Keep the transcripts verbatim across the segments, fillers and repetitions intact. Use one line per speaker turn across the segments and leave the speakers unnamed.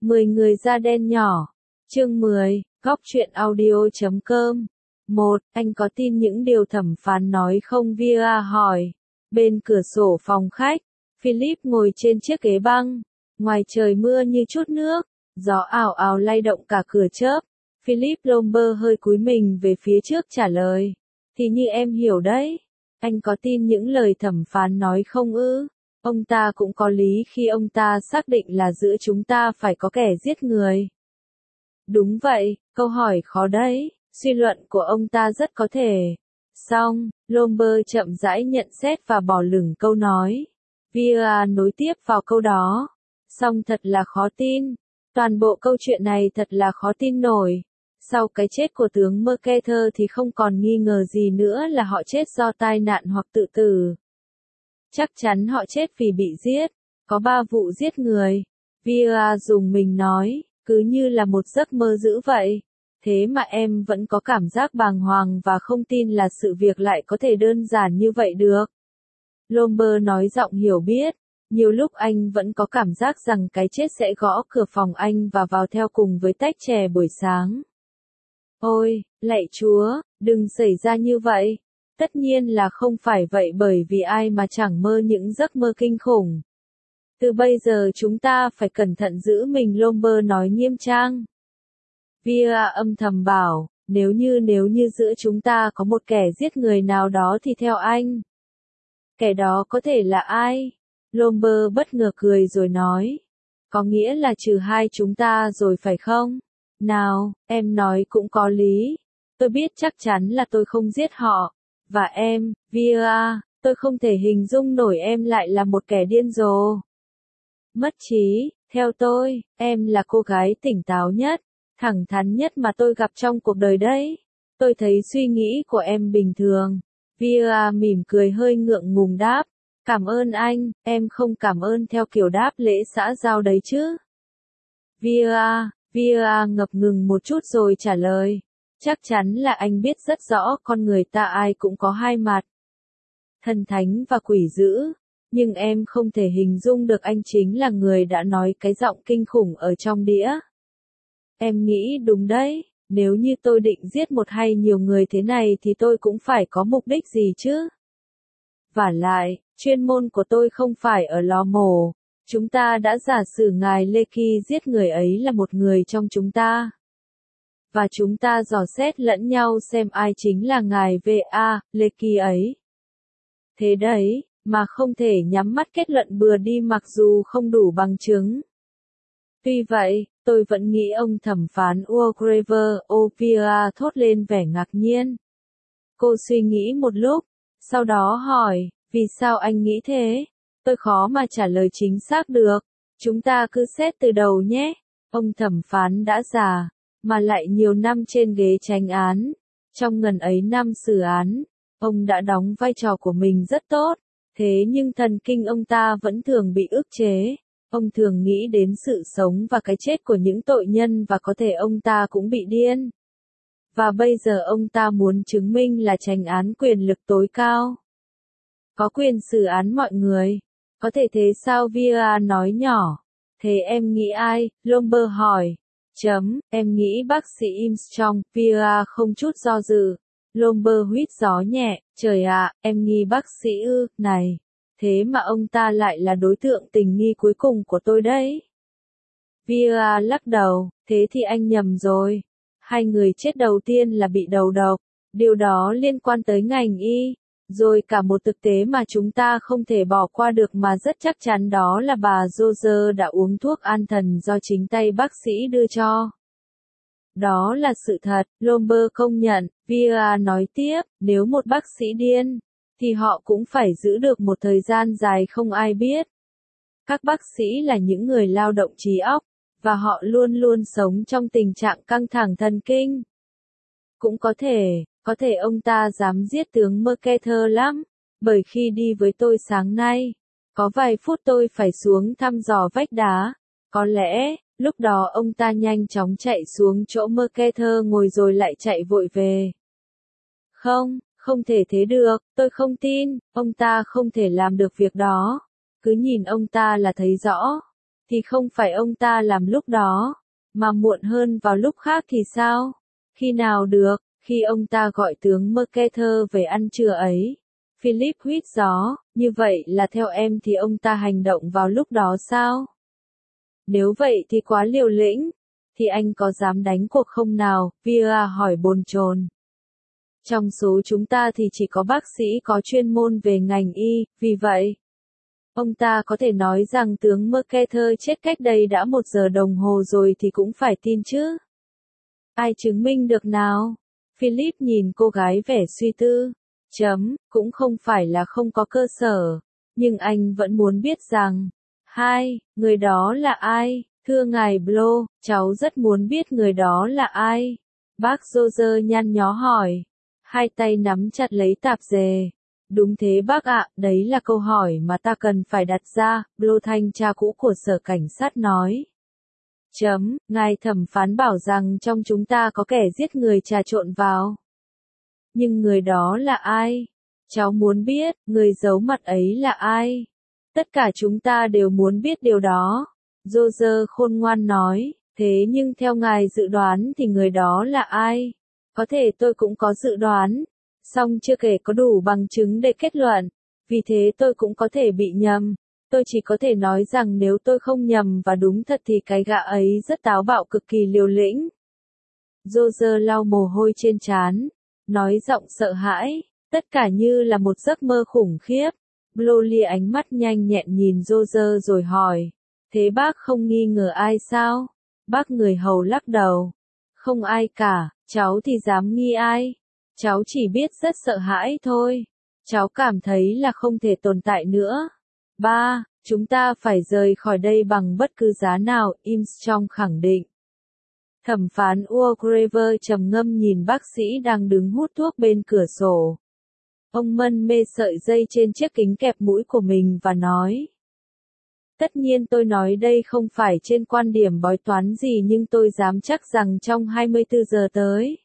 mười người da đen nhỏ. Chương mười, góc truyện audio chấm com. một. Anh có tin những điều thẩm phán nói không? vê a hỏi. Bên cửa sổ phòng khách, Philip ngồi trên chiếc ghế băng. Ngoài trời mưa như chút nước, gió ào ào lay động cả cửa chớp. Philip Lombard hơi cúi mình về phía trước trả lời. Thì như em hiểu đấy, anh có tin những lời thẩm phán nói không ư? Ông ta cũng có lý khi ông ta xác định là giữa chúng ta phải có kẻ giết người. Đúng vậy, câu hỏi khó đấy, suy luận của ông ta rất có thể. Xong, Lombard chậm rãi nhận xét và bỏ lửng câu nói. vê a nối tiếp vào câu đó. Xong thật là khó tin. Toàn bộ câu chuyện này thật là khó tin nổi. Sau cái chết của tướng Mercator thì không còn nghi ngờ gì nữa là họ chết do tai nạn hoặc tự tử. Chắc chắn họ chết vì bị giết. Có ba vụ giết người. vê a dùng mình nói, cứ như là một giấc mơ dữ vậy. Thế mà em vẫn có cảm giác bàng hoàng và không tin là sự việc lại có thể đơn giản như vậy được. Lombard nói giọng hiểu biết. Nhiều lúc anh vẫn có cảm giác rằng cái chết sẽ gõ cửa phòng anh và vào theo cùng với tách chè buổi sáng. Ôi, lạy Chúa, đừng xảy ra như vậy. Tất nhiên là không phải vậy, bởi vì ai mà chẳng mơ những giấc mơ kinh khủng. Từ bây giờ chúng ta phải cẩn thận giữ mình, Lombard nói nghiêm trang. vê a âm thầm bảo, nếu như nếu như giữa chúng ta có một kẻ giết người nào đó thì theo anh, kẻ đó có thể là ai? Lombard bất ngờ cười rồi nói. Có nghĩa là trừ hai chúng ta rồi phải không? Nào, em nói cũng có lý. Tôi biết chắc chắn là tôi không giết họ. Và em, vê a, tôi không thể hình dung nổi em lại là một kẻ điên rồ. Mất trí, theo tôi, em là cô gái tỉnh táo nhất, thẳng thắn nhất mà tôi gặp trong cuộc đời đấy. Tôi thấy suy nghĩ của em bình thường. vê a mỉm cười hơi ngượng ngùng đáp. Cảm ơn anh, em không cảm ơn theo kiểu đáp lễ xã giao đấy chứ. vê a, vê a ngập ngừng một chút rồi trả lời. Chắc chắn là anh biết rất rõ con người ta ai cũng có hai mặt. Thần thánh và quỷ dữ. Nhưng em không thể hình dung được anh chính là người đã nói cái giọng kinh khủng ở trong đĩa. Em nghĩ đúng đấy, nếu như tôi định giết một hay nhiều người thế này thì tôi cũng phải có mục đích gì chứ. Vả lại, chuyên môn của tôi không phải ở lò mổ. Chúng ta đã giả sử ngài Lecky giết người ấy là một người trong chúng ta. Và chúng ta dò xét lẫn nhau xem ai chính là ngài vê a. Lecky ấy. Thế đấy, mà không thể nhắm mắt kết luận bừa đi mặc dù không đủ bằng chứng. Tuy vậy, tôi vẫn nghĩ ông thẩm phán Walgraver Opia thốt lên vẻ ngạc nhiên. Cô suy nghĩ một lúc, sau đó hỏi, vì sao anh nghĩ thế? Tôi khó mà trả lời chính xác được. Chúng ta cứ xét từ đầu nhé. Ông thẩm phán đã già, mà lại nhiều năm trên ghế chánh án. Trong ngần ấy năm xử án, ông đã đóng vai trò của mình rất tốt. Thế nhưng thần kinh ông ta vẫn thường bị ức chế. Ông thường nghĩ đến sự sống và cái chết của những tội nhân và có thể ông ta cũng bị điên. Và bây giờ ông ta muốn chứng minh là chánh án quyền lực tối cao. Có quyền xử án mọi người. Có thể thế sao? vê a nói nhỏ. Thế em nghĩ ai? Lombard hỏi. Chấm, em nghĩ bác sĩ Armstrong. vê a không chút do dự. Lombard huýt gió nhẹ. Trời ạ, em nghi bác sĩ ư? Này. Thế mà ông ta lại là đối tượng tình nghi cuối cùng của tôi đấy. vê a lắc đầu. Thế thì anh nhầm rồi. Hai người chết đầu tiên là bị đầu độc. Điều đó liên quan tới ngành y. Rồi cả một thực tế mà chúng ta không thể bỏ qua được mà rất chắc chắn, đó là bà Roger đã uống thuốc an thần do chính tay bác sĩ đưa cho. Đó là sự thật, Lombard công nhận. vê a nói tiếp, nếu một bác sĩ điên, thì họ cũng phải giữ được một thời gian dài không ai biết. Các bác sĩ là những người lao động trí óc, và họ luôn luôn sống trong tình trạng căng thẳng thần kinh. Cũng có thể, có thể ông ta dám giết tướng Mercator lắm, bởi khi đi với tôi sáng nay, có vài phút tôi phải xuống thăm dò vách đá. Có lẽ, lúc đó ông ta nhanh chóng chạy xuống chỗ Mercator ngồi rồi lại chạy vội về. Không, không thể thế được, tôi không tin, ông ta không thể làm được việc đó. Cứ nhìn ông ta là thấy rõ. thì không phải ông ta làm lúc đó, mà muộn hơn vào lúc khác thì sao? Khi nào được, khi ông ta gọi tướng Mercator về ăn trưa ấy. Philip huýt gió, như vậy là theo em thì ông ta hành động vào lúc đó sao? Nếu vậy thì quá liều lĩnh, thì anh có dám đánh cuộc không nào? Via hỏi bồn chồn. Trong số chúng ta thì chỉ có bác sĩ có chuyên môn về ngành y, vì vậy, ông ta có thể nói rằng tướng Mercator chết cách đây đã một giờ đồng hồ rồi thì cũng phải tin chứ. Ai chứng minh được nào? Philip nhìn cô gái vẻ suy tư. Chấm, cũng không phải là không có cơ sở, nhưng anh vẫn muốn biết rằng, hai, người đó là ai? Thưa ngài Blow, cháu rất muốn biết người đó là ai. Bác Roger nhăn nhó hỏi, hai tay nắm chặt lấy tạp dề. Đúng thế bác ạ, đấy là câu hỏi mà ta cần phải đặt ra, Blow thanh tra cũ của sở cảnh sát nói. Chấm, ngài thẩm phán bảo rằng trong chúng ta có kẻ giết người trà trộn vào. Nhưng người đó là ai? Cháu muốn biết, người giấu mặt ấy là ai? Tất cả chúng ta đều muốn biết điều đó. Roger khôn ngoan nói, thế nhưng theo ngài dự đoán thì người đó là ai? Có thể tôi cũng có dự đoán, song chưa kể có đủ bằng chứng để kết luận, vì thế tôi cũng có thể bị nhầm. Tôi chỉ có thể nói rằng nếu tôi không nhầm và đúng thật thì cái gã ấy rất táo bạo cực kỳ liều lĩnh. Roger lau mồ hôi trên trán, nói giọng sợ hãi, tất cả như là một giấc mơ khủng khiếp. Blow lia ánh mắt nhanh nhẹn nhìn Roger rồi hỏi, thế bác không nghi ngờ ai sao? Bác người hầu lắc đầu, không ai cả, cháu thì dám nghi ai? Cháu chỉ biết rất sợ hãi thôi. Cháu cảm thấy là không thể tồn tại nữa. Ba, chúng ta phải rời khỏi đây bằng bất cứ giá nào, Armstrong khẳng định. Thẩm phán Walgraver trầm ngâm nhìn bác sĩ đang đứng hút thuốc bên cửa sổ. Ông mân mê sợi dây trên chiếc kính kẹp mũi của mình và nói. Tất nhiên tôi nói đây không phải trên quan điểm bói toán gì nhưng tôi dám chắc rằng trong hai mươi tư giờ tới.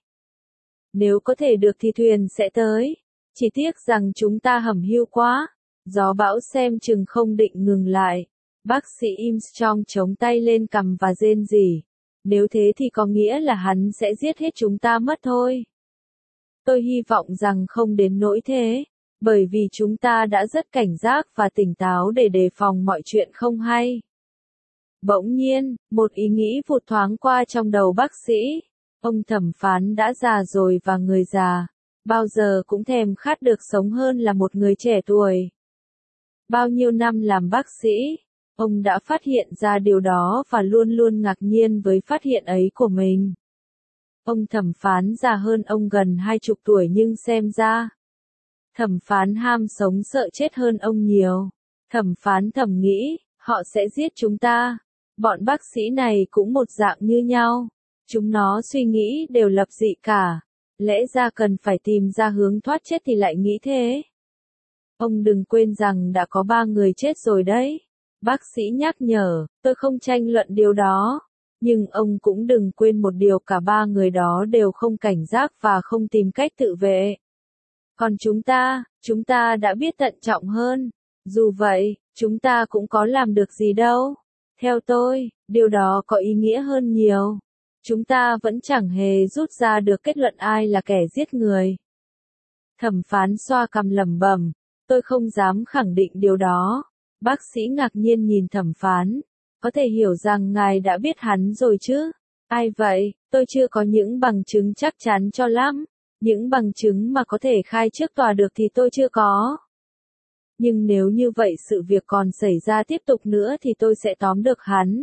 Nếu có thể được thì thuyền sẽ tới. Chỉ tiếc rằng chúng ta hẩm hiu quá. Gió bão xem chừng không định ngừng lại. Bác sĩ Armstrong chống tay lên cằm và rên rỉ. Nếu thế thì có nghĩa là hắn sẽ giết hết chúng ta mất thôi. Tôi hy vọng rằng không đến nỗi thế, bởi vì chúng ta đã rất cảnh giác và tỉnh táo để đề phòng mọi chuyện không hay. Bỗng nhiên, một ý nghĩ vụt thoáng qua trong đầu bác sĩ. Ông thẩm phán đã già rồi và người già, bao giờ cũng thèm khát được sống hơn là một người trẻ tuổi. Bao nhiêu năm làm bác sĩ, ông đã phát hiện ra điều đó và luôn luôn ngạc nhiên với phát hiện ấy của mình. Ông thẩm phán già hơn ông gần hai chục tuổi nhưng xem ra, thẩm phán ham sống sợ chết hơn ông nhiều. Thẩm phán thầm nghĩ, họ sẽ giết chúng ta. Bọn bác sĩ này cũng một dạng như nhau. Chúng nó suy nghĩ đều lập dị cả. Lẽ ra cần phải tìm ra hướng thoát chết thì lại nghĩ thế. Ông đừng quên rằng đã có ba người chết rồi đấy. Bác sĩ nhắc nhở, tôi không tranh luận điều đó. Nhưng ông cũng đừng quên một điều, cả ba người đó đều không cảnh giác và không tìm cách tự vệ. Còn chúng ta, chúng ta đã biết tận trọng hơn. Dù vậy, chúng ta cũng có làm được gì đâu. Theo tôi, điều đó có ý nghĩa hơn nhiều. Chúng ta vẫn chẳng hề rút ra được kết luận ai là kẻ giết người. Thẩm phán xoa cằm lẩm bẩm, tôi không dám khẳng định điều đó. Bác sĩ ngạc nhiên nhìn thẩm phán. Có thể hiểu rằng ngài đã biết hắn rồi chứ? Ai vậy? Tôi chưa có những bằng chứng chắc chắn cho lắm. Những bằng chứng mà có thể khai trước tòa được thì tôi chưa có. Nhưng nếu như vậy sự việc còn xảy ra tiếp tục nữa thì tôi sẽ tóm được hắn.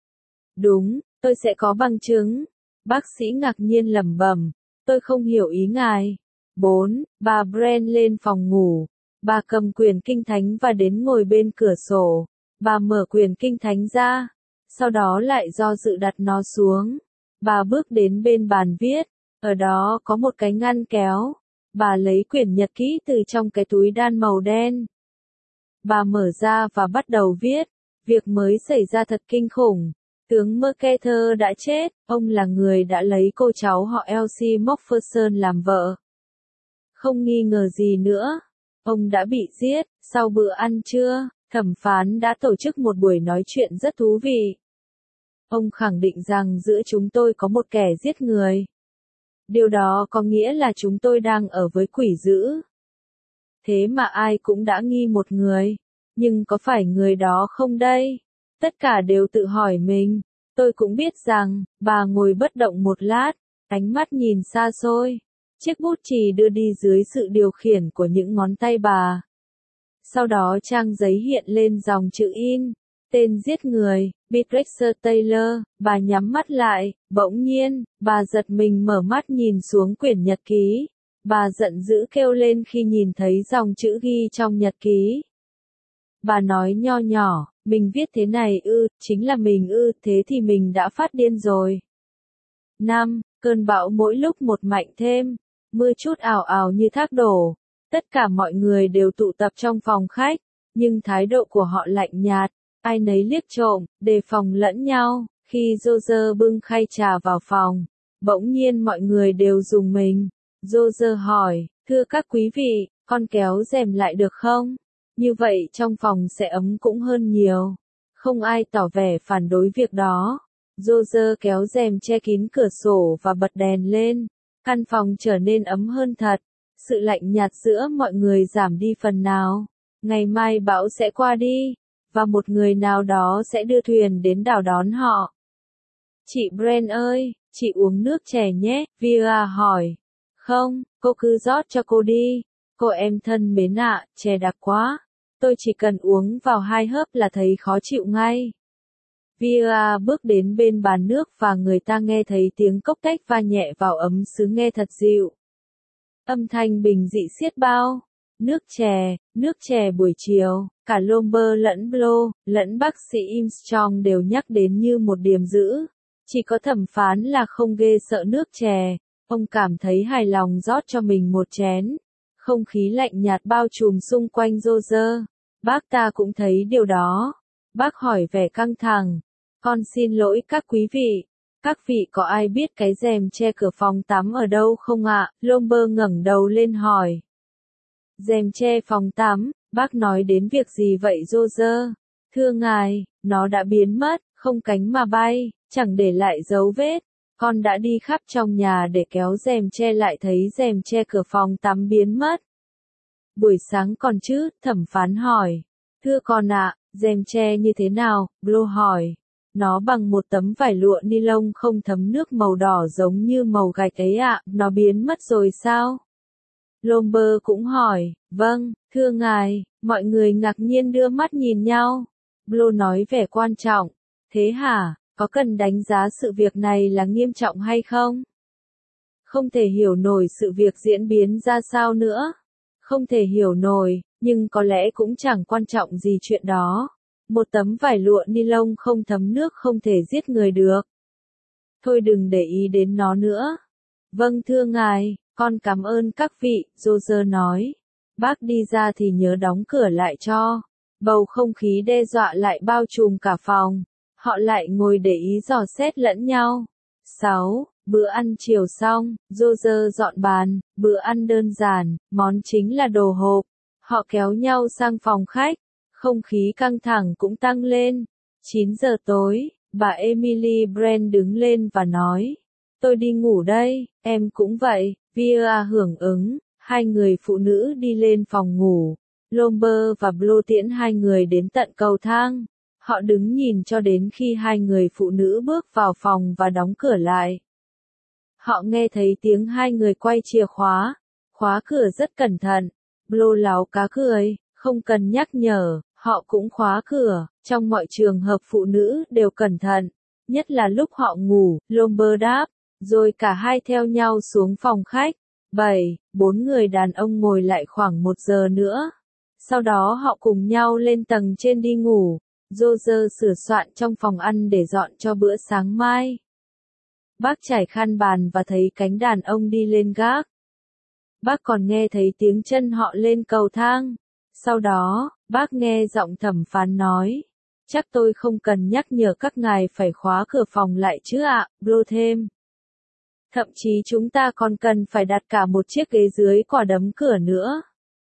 Đúng, tôi sẽ có bằng chứng. Bác sĩ ngạc nhiên lẩm bẩm, tôi không hiểu ý ngài. bốn. Bà Brent lên phòng ngủ. Bà cầm quyển kinh thánh và đến ngồi bên cửa sổ. Bà mở quyển kinh thánh ra, sau đó lại do dự đặt nó xuống. Bà bước đến bên bàn viết, ở đó có một cái ngăn kéo. Bà lấy quyển nhật ký từ trong cái túi đan màu đen. Bà mở ra và bắt đầu viết, việc mới xảy ra thật kinh khủng. Tướng Mercator đã chết, ông là người đã lấy cô cháu họ Elsie Macpherson làm vợ. Không nghi ngờ gì nữa, ông đã bị giết, sau bữa ăn trưa. Thẩm phán đã tổ chức một buổi nói chuyện rất thú vị. Ông khẳng định rằng giữa chúng tôi có một kẻ giết người. Điều đó có nghĩa là chúng tôi đang ở với quỷ dữ. Thế mà ai cũng đã nghi một người. Nhưng có phải người đó không đây? Tất cả đều tự hỏi mình. Tôi cũng biết rằng, bà ngồi bất động một lát, ánh mắt nhìn xa xôi. Chiếc bút chì đưa đi dưới sự điều khiển của những ngón tay bà. Sau đó trang giấy hiện lên dòng chữ in. Tên giết người, Beatrix Taylor. Bà nhắm mắt lại, bỗng nhiên, bà giật mình mở mắt nhìn xuống quyển nhật ký. Bà giận dữ kêu lên khi nhìn thấy dòng chữ ghi trong nhật ký. Bà nói nho nhỏ, mình viết thế này ư, chính là mình ư, thế thì mình đã phát điên rồi. năm. Cơn bão mỗi lúc một mạnh thêm, mưa chút ào ào như thác đổ. Tất cả mọi người đều tụ tập trong phòng khách, nhưng thái độ của họ lạnh nhạt, ai nấy liếc trộm, đề phòng lẫn nhau. Khi Roger bưng khay trà vào phòng, bỗng nhiên mọi người đều rùng mình. Roger hỏi, thưa các quý vị, con kéo rèm lại được không? Như vậy trong phòng sẽ ấm cũng hơn nhiều. Không ai tỏ vẻ phản đối việc đó. Roger kéo rèm che kín cửa sổ và bật đèn lên. Căn phòng trở nên ấm hơn thật. Sự lạnh nhạt giữa mọi người giảm đi phần nào. Ngày mai bão sẽ qua đi, và một người nào đó sẽ đưa thuyền đến đảo đón họ. Chị Bren ơi, chị uống nước chè nhé, Vera hỏi. Không, cô cứ rót cho cô đi. Cô em thân mến ạ, chè đặc quá. Tôi chỉ cần uống vào hai hớp là thấy khó chịu ngay. Vera bước đến bên bàn nước và người ta nghe thấy tiếng cốc tách va nhẹ vào ấm sứ nghe thật dịu. Âm thanh bình dị xiết bao. Nước chè, nước chè buổi chiều, cả Lomber lẫn Blow, lẫn bác sĩ Armstrong đều nhắc đến như một điểm dữ. Chỉ có thẩm phán là không ghê sợ nước chè. Ông cảm thấy hài lòng rót cho mình một chén. Không khí lạnh nhạt bao trùm xung quanh Roger. Bác ta cũng thấy điều đó. Bác hỏi vẻ căng thẳng. Con xin lỗi các quý vị. Các vị có ai biết cái rèm che cửa phòng tắm ở đâu không ạ? Lomber ngẩng đầu lên hỏi. Rèm che phòng tắm, bác nói đến việc gì vậy Roger? Thưa ngài, nó đã biến mất, không cánh mà bay, chẳng để lại dấu vết. Con đã đi khắp trong nhà để kéo rèm che lại thấy rèm che cửa phòng tắm biến mất. Buổi sáng còn chứ, thẩm phán hỏi. Thưa con ạ, rèm che như thế nào? Blow hỏi. Nó bằng một tấm vải lụa ni lông không thấm nước màu đỏ giống như màu gạch ấy ạ, nó biến mất rồi sao? Lomber cũng hỏi, vâng, thưa ngài, mọi người ngạc nhiên đưa mắt nhìn nhau. Blow nói vẻ quan trọng, thế hả, có cần đánh giá sự việc này là nghiêm trọng hay không? Không thể hiểu nổi sự việc diễn biến ra sao nữa. Không thể hiểu nổi, nhưng có lẽ cũng chẳng quan trọng gì chuyện đó. Một tấm vải lụa ni lông không thấm nước không thể giết người được. Thôi đừng để ý đến nó nữa. Vâng thưa ngài, con cảm ơn các vị, Roger nói. Bác đi ra thì nhớ đóng cửa lại cho. Bầu không khí đe dọa lại bao trùm cả phòng. Họ lại ngồi để ý dò xét lẫn nhau. sáu. Bữa ăn chiều xong, Roger dọn bàn, bữa ăn đơn giản, món chính là đồ hộp. Họ kéo nhau sang phòng khách. Không khí căng thẳng cũng tăng lên. chín giờ tối, bà Emily Brand đứng lên và nói. Tôi đi ngủ đây, em cũng vậy, Vera hưởng ứng. Hai người phụ nữ đi lên phòng ngủ. Lomber và Blow tiễn hai người đến tận cầu thang. Họ đứng nhìn cho đến khi hai người phụ nữ bước vào phòng và đóng cửa lại. Họ nghe thấy tiếng hai người quay chìa khóa. Khóa cửa rất cẩn thận. Blow láo cá cười, không cần nhắc nhở, họ cũng khóa cửa. Trong mọi trường hợp phụ nữ đều cẩn thận. Nhất là lúc họ ngủ, Lomber đáp. Rồi cả hai theo nhau xuống phòng khách. bảy. Bốn người đàn ông ngồi lại khoảng một giờ nữa. Sau đó họ cùng nhau lên tầng trên đi ngủ. Roger sửa soạn trong phòng ăn để dọn cho bữa sáng mai. Bác trải khăn bàn và thấy cánh đàn ông đi lên gác. Bác còn nghe thấy tiếng chân họ lên cầu thang. Sau đó, bác nghe giọng thẩm phán nói. Chắc tôi không cần nhắc nhở các ngài phải khóa cửa phòng lại chứ ạ, Blow thêm. Thậm chí chúng ta còn cần phải đặt cả một chiếc ghế dưới quả đấm cửa nữa.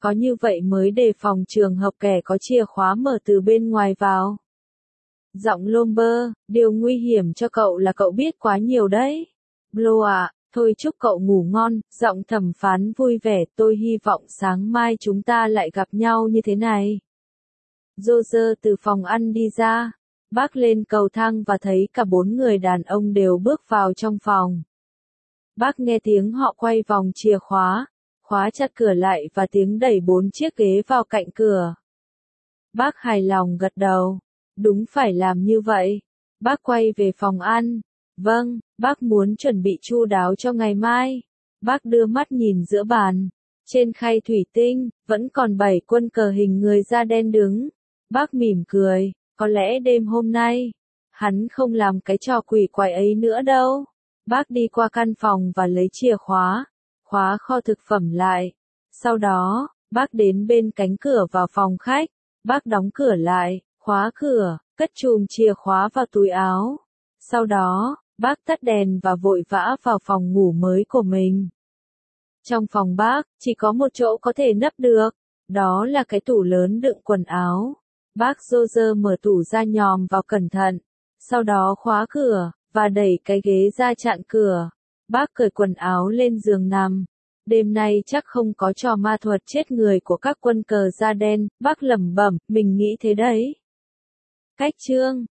Có như vậy mới đề phòng trường hợp kẻ có chìa khóa mở từ bên ngoài vào. Giọng lôm bơ, điều nguy hiểm cho cậu là cậu biết quá nhiều đấy. Blo à, thôi chúc cậu ngủ ngon, giọng thẩm phán vui vẻ, tôi hy vọng sáng mai chúng ta lại gặp nhau như thế này. Roger từ phòng ăn đi ra. Bác lên cầu thang và thấy cả bốn người đàn ông đều bước vào trong phòng. Bác nghe tiếng họ quay vòng chìa khóa, khóa chặt cửa lại và tiếng đẩy bốn chiếc ghế vào cạnh cửa. Bác hài lòng gật đầu. Đúng phải làm như vậy. Bác quay về phòng ăn. Vâng, bác muốn chuẩn bị chu đáo cho ngày mai. Bác đưa mắt nhìn giữa bàn. Trên khay thủy tinh, vẫn còn bảy quân cờ hình người da đen đứng. Bác mỉm cười, có lẽ đêm hôm nay, hắn không làm cái trò quỷ quái ấy nữa đâu. Bác đi qua căn phòng và lấy chìa khóa, khóa kho thực phẩm lại. Sau đó, bác đến bên cánh cửa vào phòng khách. Bác đóng cửa lại, khóa cửa, cất chùm chìa khóa vào túi áo. Sau đó, bác tắt đèn và vội vã vào phòng ngủ mới của mình. Trong phòng bác, chỉ có một chỗ có thể nấp được. Đó là cái tủ lớn đựng quần áo. Bác Roger mở tủ ra nhòm vào cẩn thận. Sau đó khóa cửa, và đẩy cái ghế ra chặn cửa. Bác cởi quần áo lên giường nằm. Đêm nay chắc không có trò ma thuật chết người của các quân cờ da đen, bác lẩm bẩm, mình nghĩ thế đấy. Cách chương